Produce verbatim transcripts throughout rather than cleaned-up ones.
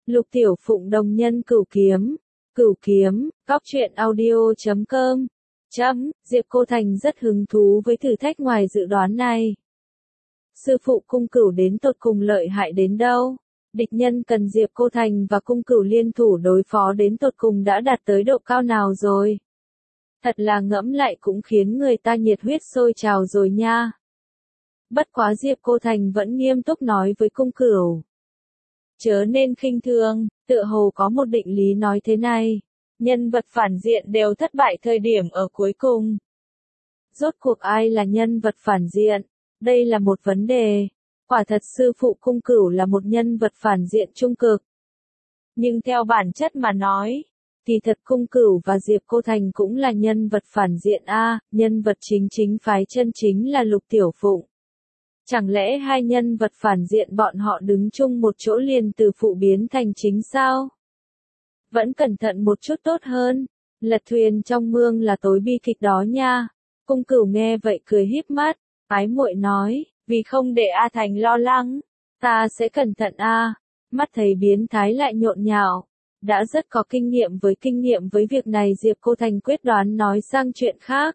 Lục Tiểu Phụng đồng nhân cửu kiếm. Cửu kiếm, góc truyện audio chấm com. Chấm, Diệp Cô Thành rất hứng thú với thử thách ngoài dự đoán này. Sư phụ cung cửu đến tột cùng lợi hại đến đâu? Địch nhân cần Diệp Cô Thành và cung cửu liên thủ đối phó đến tột cùng đã đạt tới độ cao nào rồi? Thật là ngẫm lại cũng khiến người ta nhiệt huyết sôi trào rồi nha. Bất quá Diệp Cô Thành vẫn nghiêm túc nói với cung cửu. Chớ nên khinh thường, tựa hồ có một định lý nói thế này. Nhân vật phản diện đều thất bại thời điểm ở cuối cùng. Rốt cuộc ai là nhân vật phản diện? Đây là một vấn đề. Quả thật sư phụ cung cửu là một nhân vật phản diện trung cực. Nhưng theo bản chất mà nói, thì thật cung cửu và Diệp Cô Thành cũng là nhân vật phản diện a, nhân vật chính chính phái chân chính là Lục Tiểu Phụng. Chẳng lẽ hai nhân vật phản diện bọn họ đứng chung một chỗ liền từ phụ biến thành chính sao? Vẫn cẩn thận một chút tốt hơn, lật thuyền trong mương là tối bi kịch đó nha. Cung cửu nghe vậy cười híp mắt, ái muội nói, vì không để A Thành lo lắng, ta sẽ cẩn thận a. Mắt thấy biến thái lại nhộn nhạo, đã rất có kinh nghiệm với kinh nghiệm với việc này Diệp Cô Thành quyết đoán nói sang chuyện khác.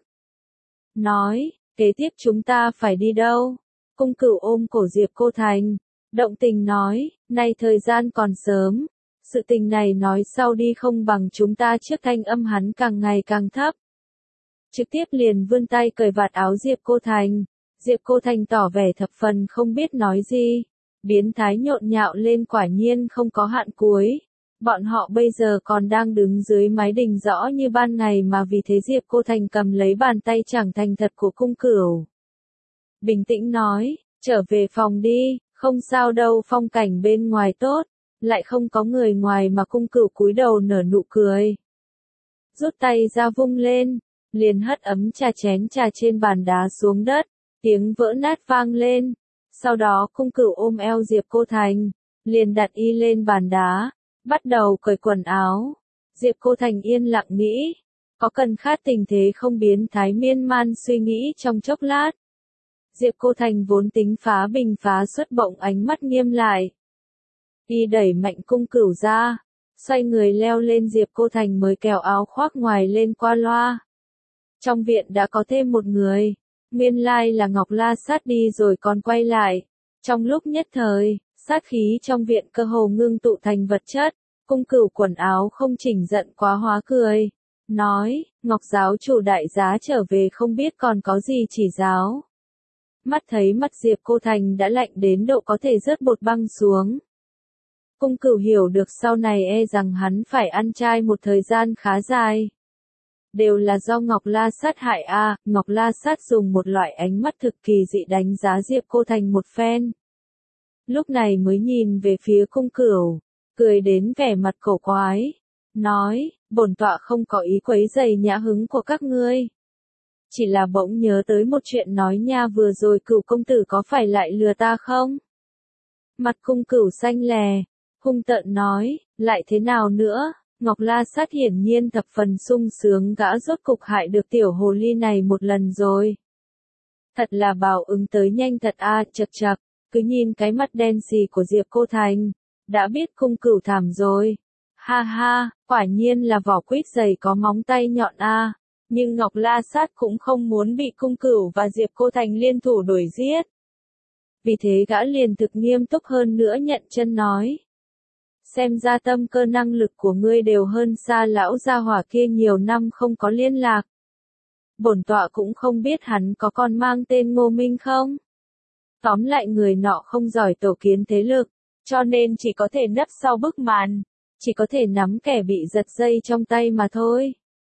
Nói, kế tiếp chúng ta phải đi đâu? Cung cửu ôm cổ Diệp Cô Thành, động tình nói, nay thời gian còn sớm, sự tình này nói sau đi không bằng chúng ta trước. Thanh âm hắn càng ngày càng thấp. Trực tiếp liền vươn tay cởi vạt áo Diệp Cô Thành, Diệp Cô Thành tỏ vẻ thập phần không biết nói gì, biến thái nhộn nhạo lên quả nhiên không có hạn cuối. Bọn họ bây giờ còn đang đứng dưới mái đình rõ như ban ngày mà vì thế Diệp Cô Thành cầm lấy bàn tay chẳng thành thật của cung cửu. Bình tĩnh nói, trở về phòng đi, không sao đâu, phong cảnh bên ngoài tốt, lại không có người ngoài mà cung cửu cúi đầu nở nụ cười. Rút tay ra vung lên, liền hất ấm trà chén trà trên bàn đá xuống đất, tiếng vỡ nát vang lên. Sau đó cung cửu ôm eo Diệp Cô Thành, liền đặt y lên bàn đá, bắt đầu cởi quần áo. Diệp Cô Thành yên lặng nghĩ, có cần khát tình thế không biến thái miên man suy nghĩ trong chốc lát. Diệp Cô Thành vốn tính phá bình phá xuất bỗng ánh mắt nghiêm lại. Y đẩy mạnh cung cửu ra, xoay người leo lên Diệp Cô Thành mới kéo áo khoác ngoài lên qua loa. Trong viện đã có thêm một người, nguyên lai là Ngọc La Sát đi rồi còn quay lại. Trong lúc nhất thời, sát khí trong viện cơ hồ ngưng tụ thành vật chất, cung cửu quần áo không chỉnh giận quá hóa cười. Nói, Ngọc giáo chủ đại giá trở về không biết còn có gì chỉ giáo. Mắt thấy mắt Diệp Cô Thành đã lạnh đến độ có thể rớt bột băng xuống. Cung cửu hiểu được sau này e rằng hắn phải ăn chay một thời gian khá dài. Đều là do Ngọc La Sát hại a. À, Ngọc La Sát dùng một loại ánh mắt thực kỳ dị đánh giá Diệp Cô Thành một phen. Lúc này mới nhìn về phía cung cửu, cười đến vẻ mặt cổ quái. Nói, bổn tọa không có ý quấy rầy nhã hứng của các ngươi. Chỉ là bỗng nhớ tới một chuyện nói nha, vừa rồi Cửu công tử có phải lại lừa ta không? Mặt cung cửu xanh lè, hung tợn nói, lại thế nào nữa? Ngọc La Sát hiển nhiên thập phần sung sướng, gã rốt cục hại được tiểu hồ ly này một lần rồi. Thật là báo ứng tới nhanh thật a, à, chật chật, cứ nhìn cái mặt đen xì của Diệp Cô Thành, đã biết cung cửu thảm rồi. Ha ha, quả nhiên là vỏ quýt dày có móng tay nhọn a. À. Nhưng Ngọc La Sát cũng không muốn bị cung cửu và Diệp Cô Thành liên thủ đuổi giết. Vì thế gã liền thực nghiêm túc hơn nữa nhận chân nói. Xem ra tâm cơ năng lực của ngươi đều hơn xa lão gia hỏa kia, nhiều năm không có liên lạc. Bổn tọa cũng không biết hắn có còn mang tên Ngô Minh không? Tóm lại người nọ không giỏi tổ kiến thế lực, cho nên chỉ có thể nấp sau bức màn, chỉ có thể nắm kẻ bị giật dây trong tay mà thôi.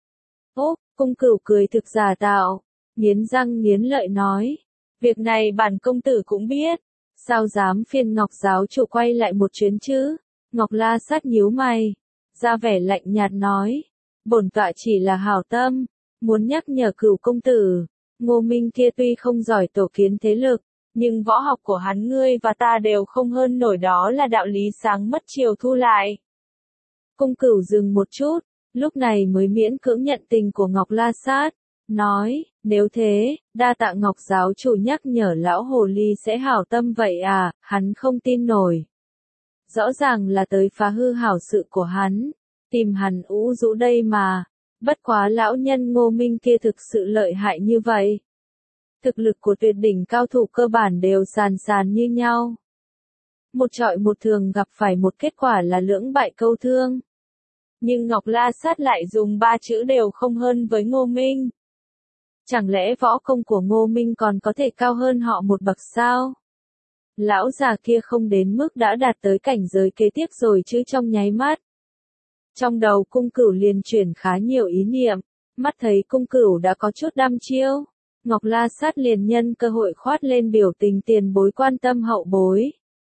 Ố, cung cửu cười thực giả tạo, nghiến răng nghiến lợi nói. Việc này bản công tử cũng biết, sao dám phiền Ngọc giáo chủ quay lại một chuyến chứ? Ngọc La Sát nhíu mày, ra vẻ lạnh nhạt nói, bổn tọa chỉ là hảo tâm, muốn nhắc nhở Cửu công tử, Ngô Minh kia tuy không giỏi tổ kiến thế lực, nhưng võ học của hắn ngươi và ta đều không hơn nổi, đó là đạo lý sáng mất chiều thu lại. Cung Cửu dừng một chút, lúc này mới miễn cưỡng nhận tình của Ngọc La Sát, nói, nếu thế, đa tạ Ngọc giáo chủ nhắc nhở lão hồ ly sẽ hảo tâm vậy à, hắn không tin nổi. rõ ràng là tới phá hư hảo sự của hắn, tìm hắn ủ rũ đây mà, bất quá lão nhân Ngô Minh kia thực sự lợi hại như vậy. Thực lực của tuyệt đỉnh cao thủ cơ bản đều sàn sàn như nhau. Một trọi một thường gặp phải một kết quả là lưỡng bại câu thương. Nhưng Ngọc La Sát lại dùng ba chữ đều không hơn với Ngô Minh. Chẳng lẽ võ công của Ngô Minh còn có thể cao hơn họ một bậc sao? Lão già kia không đến mức đã đạt tới cảnh giới kế tiếp rồi chứ trong nháy mắt. Trong đầu Cung Cửu liền chuyển khá nhiều ý niệm, mắt thấy Cung Cửu đã có chút đăm chiêu. Ngọc La Sát liền nhân cơ hội khoát lên biểu tình tiền bối quan tâm hậu bối.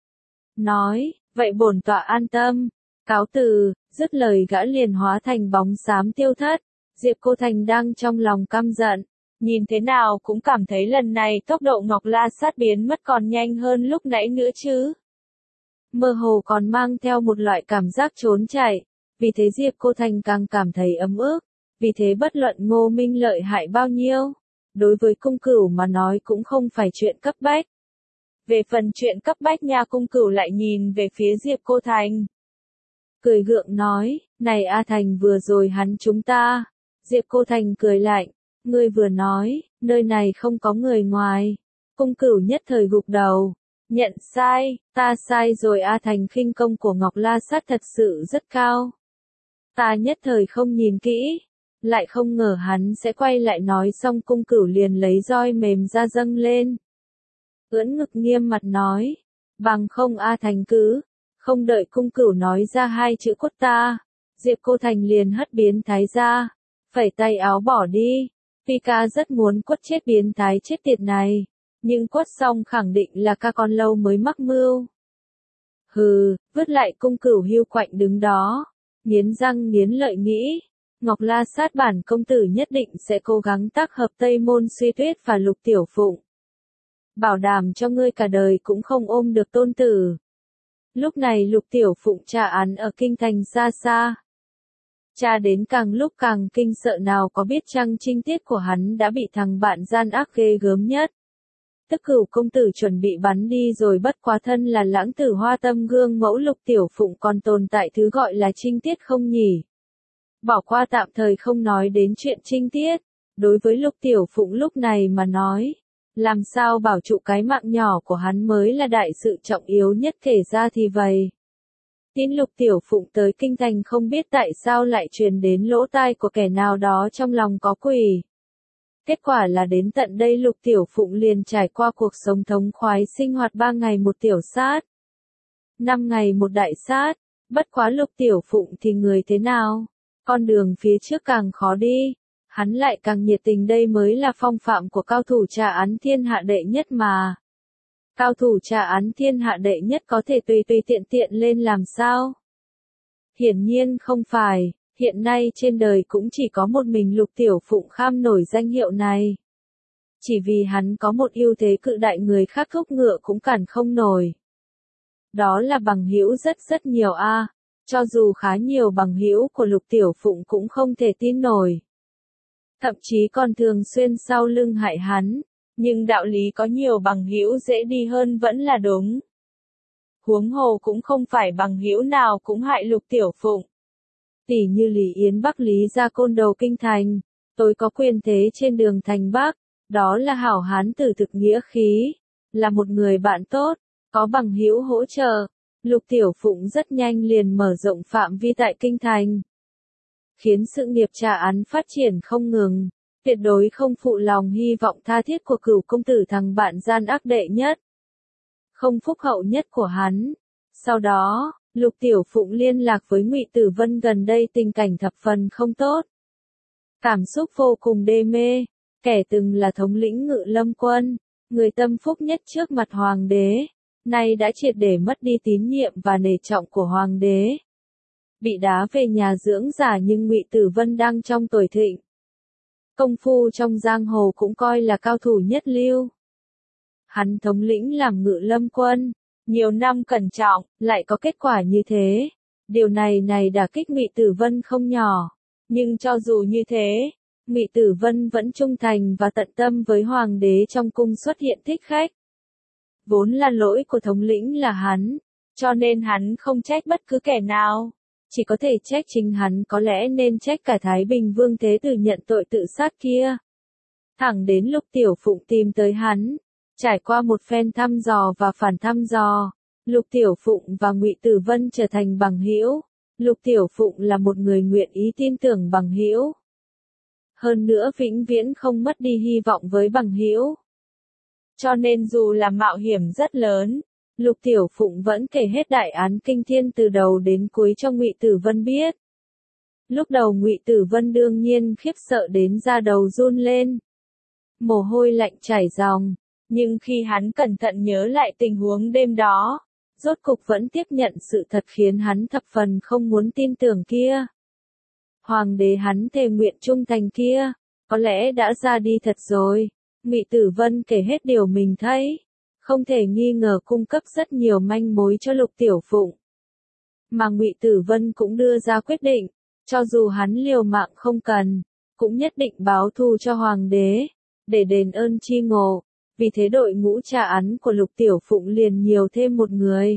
Nói, vậy bổn tọa an tâm, cáo từ, dứt lời gã liền hóa thành bóng xám tiêu thất. Diệp Cô Thành đang trong lòng căm giận, nhìn thế nào cũng cảm thấy lần này tốc độ Ngọc La Sát biến mất còn nhanh hơn lúc nãy nữa chứ. Mơ hồ còn mang theo một loại cảm giác trốn chạy, vì thế Diệp Cô Thành càng cảm thấy ấm ức, vì thế bất luận Ngô Minh lợi hại bao nhiêu, đối với Cung Cửu mà nói cũng không phải chuyện cấp bách. Về phần chuyện cấp bách nha, Cung Cửu lại nhìn về phía Diệp Cô Thành. Cười gượng nói, này A Thành vừa rồi hắn chúng ta. Diệp Cô Thành cười lạnh, ngươi vừa nói, nơi này không có người ngoài. Cung Cửu nhất thời gục đầu, nhận sai, ta sai rồi. A Thành khinh công của Ngọc La Sát thật sự rất cao. Ta nhất thời không nhìn kỹ, lại không ngờ hắn sẽ quay lại nói xong Cung Cửu liền lấy roi mềm ra dâng lên. Ưỡn ngực nghiêm mặt nói, bằng không A Thành cứ, không đợi Cung Cửu nói ra hai chữ quất ta, Diệp Cô Thành liền hất biến thái ra, phẩy tay áo bỏ đi. Tuy ca rất muốn quất chết biến thái chết tiệt này, nhưng quất xong khẳng định là ca còn lâu mới mắc mưu. Hừ, vứt lại Cung Cửu hiu quạnh đứng đó, nghiến răng nghiến lợi nghĩ, Ngọc La Sát bản công tử nhất định sẽ cố gắng tác hợp Tây Môn Suy Tuyết và Lục Tiểu Phụng. Bảo đảm cho ngươi cả đời cũng không ôm được tôn tử. Lúc này Lục Tiểu Phụng tra án ở kinh thành xa xa. Cha đến càng lúc càng kinh sợ, nào có biết chăng trinh tiết của hắn đã bị thằng bạn gian ác ghê gớm nhất. Tức Cửu công tử chuẩn bị bắn đi rồi, bất quá thân là lãng tử hoa tâm gương mẫu Lục Tiểu Phụng còn tồn tại thứ gọi là trinh tiết không nhỉ? Bỏ qua tạm thời không nói đến chuyện trinh tiết, đối với Lục Tiểu Phụng lúc này mà nói, làm sao bảo trụ cái mạng nhỏ của hắn mới là đại sự trọng yếu nhất. Kể ra thì vậy. Tin Lục Tiểu Phụng tới kinh thành không biết tại sao lại truyền đến lỗ tai của kẻ nào đó trong lòng có quỷ. Kết quả là đến tận đây Lục Tiểu Phụng liền trải qua cuộc sống thống khoái sinh hoạt ba ngày một tiểu sát, năm ngày một đại sát. Bất quá Lục Tiểu Phụng thì người thế nào? Con đường phía trước càng khó đi, hắn lại càng nhiệt tình, đây mới là phong phạm của cao thủ tra án thiên hạ đệ nhất mà. Cao thủ tra án thiên hạ đệ nhất có thể tùy tùy tiện tiện lên làm sao? Hiển nhiên không phải, hiện nay trên đời cũng chỉ có một mình Lục Tiểu Phụng kham nổi danh hiệu này. Chỉ vì hắn có một ưu thế cự đại, người khác thúc ngựa cũng cản không nổi. Đó là bằng hữu rất rất nhiều a. À. Cho dù khá nhiều bằng hữu của Lục Tiểu Phụng cũng không thể tin nổi. Thậm chí còn thường xuyên sau lưng hại hắn, nhưng đạo lý có nhiều bằng hữu dễ đi hơn vẫn là đúng. Huống hồ cũng không phải bằng hữu nào cũng hại Lục Tiểu Phụng. Tỷ như Lý Yến Bắc Lý gia côn đầu kinh thành, tôi có quyền thế trên đường thành Bắc, đó là hảo hán tử thực nghĩa khí, là một người bạn tốt, có bằng hữu hỗ trợ. Lục Tiểu Phụng rất nhanh liền mở rộng phạm vi tại kinh thành, khiến sự nghiệp tra án phát triển không ngừng, tuyệt đối không phụ lòng hy vọng tha thiết của Cửu công tử, thằng bạn gian ác đệ nhất, không phúc hậu nhất của hắn. Sau đó, Lục Tiểu Phụng liên lạc với Ngụy Tử Vân, gần đây tình cảnh thập phần không tốt, cảm xúc vô cùng đê mê, kẻ từng là thống lĩnh Ngự Lâm quân, người tâm phúc nhất trước mặt hoàng đế, nay đã triệt để mất đi tín nhiệm và nể trọng của hoàng đế. Bị đá về nhà dưỡng già, nhưng Ngụy Tử Vân đang trong tuổi thịnh. Công phu trong giang hồ cũng coi là cao thủ nhất lưu. Hắn thống lĩnh làm Ngự Lâm quân, nhiều năm cẩn trọng, lại có kết quả như thế. Điều này này đả kích Ngụy Tử Vân không nhỏ. Nhưng cho dù như thế, Ngụy Tử Vân vẫn trung thành và tận tâm với hoàng đế, trong cung xuất hiện thích khách. Vốn là lỗi của thống lĩnh là hắn, Cho nên hắn không trách bất cứ kẻ nào. Chỉ có thể trách chính hắn, có lẽ nên trách cả Thái Bình Vương Thế Tử nhận tội tự sát kia. Thẳng đến lúc Tiểu Phụng tìm tới hắn, trải qua một phen thăm dò và phản thăm dò, Lục Tiểu Phụng và Ngụy Tử Vân trở thành bằng hữu. Lục Tiểu Phụng là một người nguyện ý tin tưởng bằng hữu. Hơn nữa vĩnh viễn không mất đi hy vọng với bằng hữu. Cho nên dù là mạo hiểm rất lớn, Lục Tiểu Phụng vẫn kể hết đại án kinh thiên từ đầu đến cuối cho Ngụy Tử Vân biết. Lúc đầu Ngụy Tử Vân đương nhiên khiếp sợ đến da đầu run lên. Mồ hôi lạnh chảy ròng, nhưng khi hắn cẩn thận nhớ lại tình huống đêm đó, rốt cục vẫn tiếp nhận sự thật khiến hắn thập phần không muốn tin tưởng kia. Hoàng đế hắn thề nguyện trung thành kia, có lẽ đã ra đi thật rồi. Ngụy Tử Vân kể hết điều mình thấy, không thể nghi ngờ cung cấp rất nhiều manh mối cho Lục Tiểu Phụng. Mà Ngụy Tử Vân cũng đưa ra quyết định, cho dù hắn liều mạng không cần, cũng nhất định báo thù cho hoàng đế, để đền ơn chi ngộ. Vì thế đội ngũ tra án của Lục Tiểu Phụng liền nhiều thêm một người.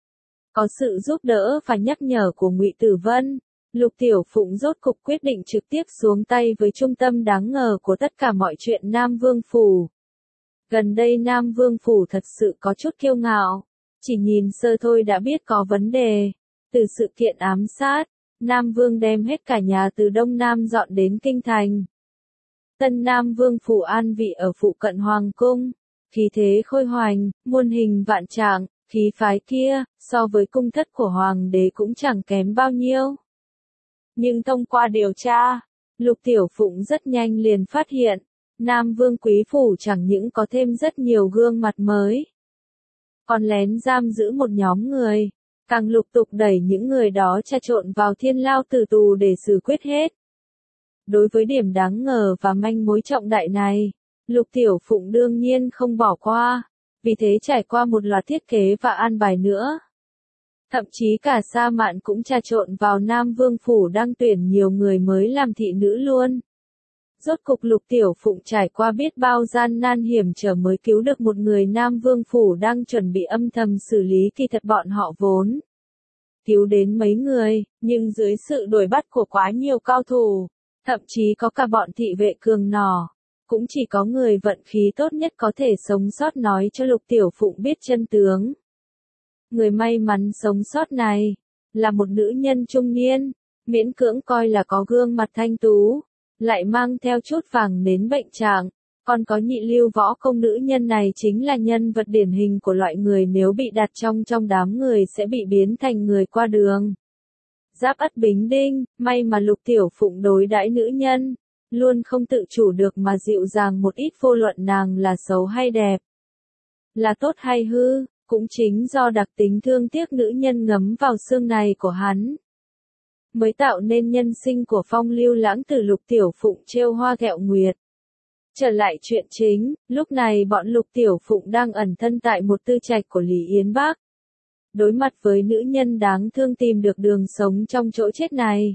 Có sự giúp đỡ và nhắc nhở của Ngụy Tử Vân, Lục Tiểu Phụng rốt cục quyết định trực tiếp xuống tay với trung tâm đáng ngờ của tất cả mọi chuyện Nam Vương Phủ. Gần đây Nam Vương Phủ thật sự có chút kiêu ngạo, chỉ nhìn sơ thôi đã biết có vấn đề. Từ sự kiện ám sát, Nam Vương đem hết cả nhà từ Đông Nam dọn đến Kinh Thành. Tân Nam Vương Phủ an vị ở phụ cận Hoàng Cung, khí thế khôi hoành, muôn hình vạn trạng, khí phái kia, so với cung thất của Hoàng đế cũng chẳng kém bao nhiêu. Nhưng thông qua điều tra, Lục Tiểu Phụng rất nhanh liền phát hiện, Nam Vương Quý Phủ chẳng những có thêm rất nhiều gương mặt mới, còn lén giam giữ một nhóm người, càng lục tục đẩy những người đó trà trộn vào thiên lao tử tù để xử quyết hết. Đối với điểm đáng ngờ và manh mối trọng đại này, Lục Tiểu Phụng đương nhiên không bỏ qua, vì thế trải qua một loạt thiết kế và an bài nữa. Thậm chí cả Sa Mạn cũng trà trộn vào Nam Vương Phủ đang tuyển nhiều người mới làm thị nữ luôn. Rốt cục Lục Tiểu Phụng trải qua biết bao gian nan hiểm trở mới cứu được một người Nam Vương Phủ đang chuẩn bị âm thầm xử lý, kỳ thật bọn họ vốn cứu đến mấy người, nhưng dưới sự đuổi bắt của quá nhiều cao thủ, thậm chí có cả bọn thị vệ cường nỏ, cũng chỉ có người vận khí tốt nhất có thể sống sót nói cho Lục Tiểu Phụng biết chân tướng. Người may mắn sống sót này, là một nữ nhân trung niên, miễn cưỡng coi là có gương mặt thanh tú, lại mang theo chút vàng nến bệnh trạng, còn có nhị lưu võ công. Nữ nhân này chính là nhân vật điển hình của loại người nếu bị đặt trong trong đám người sẽ bị biến thành người qua đường. Giáp Ất Bính Đinh, may mà Lục Tiểu Phụng đối đãi nữ nhân, luôn không tự chủ được mà dịu dàng một ít, vô luận nàng là xấu hay đẹp, là tốt hay hư, cũng chính do đặc tính thương tiếc nữ nhân ngấm vào xương này của hắn, mới tạo nên nhân sinh của phong lưu lãng tử Lục Tiểu Phụng trêu hoa ghẹo nguyệt. Trở lại chuyện chính, lúc này bọn Lục Tiểu Phụng đang ẩn thân tại một tư trạch của Lý Yến Bắc. Đối mặt với nữ nhân đáng thương tìm được đường sống trong chỗ chết này,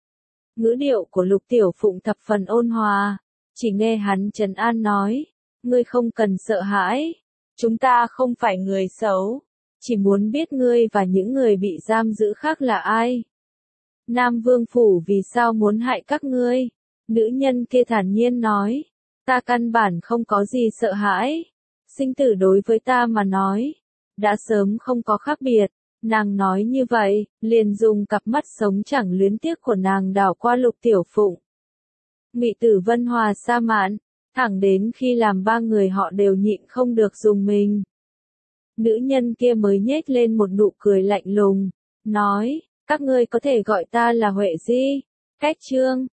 ngữ điệu của Lục Tiểu Phụng thập phần ôn hòa, chỉ nghe hắn trấn an nói, ngươi không cần sợ hãi, chúng ta không phải người xấu, chỉ muốn biết ngươi và những người bị giam giữ khác là ai. Nam Vương Phủ vì sao muốn hại các ngươi? Nữ nhân kia thản nhiên nói, ta căn bản không có gì sợ hãi, sinh tử đối với ta mà nói, đã sớm không có khác biệt. Nàng nói như vậy, liền dùng cặp mắt sống chẳng luyến tiếc của nàng đảo qua Lục Tiểu Phụng. Ngụy Tử Vân Hòa Sa Mạn, thẳng đến khi làm ba người họ đều nhịn không được dùng mình. Nữ nhân kia mới nhếch lên một nụ cười lạnh lùng, nói, các ngươi có thể gọi ta là Huệ Di, Cách Trương,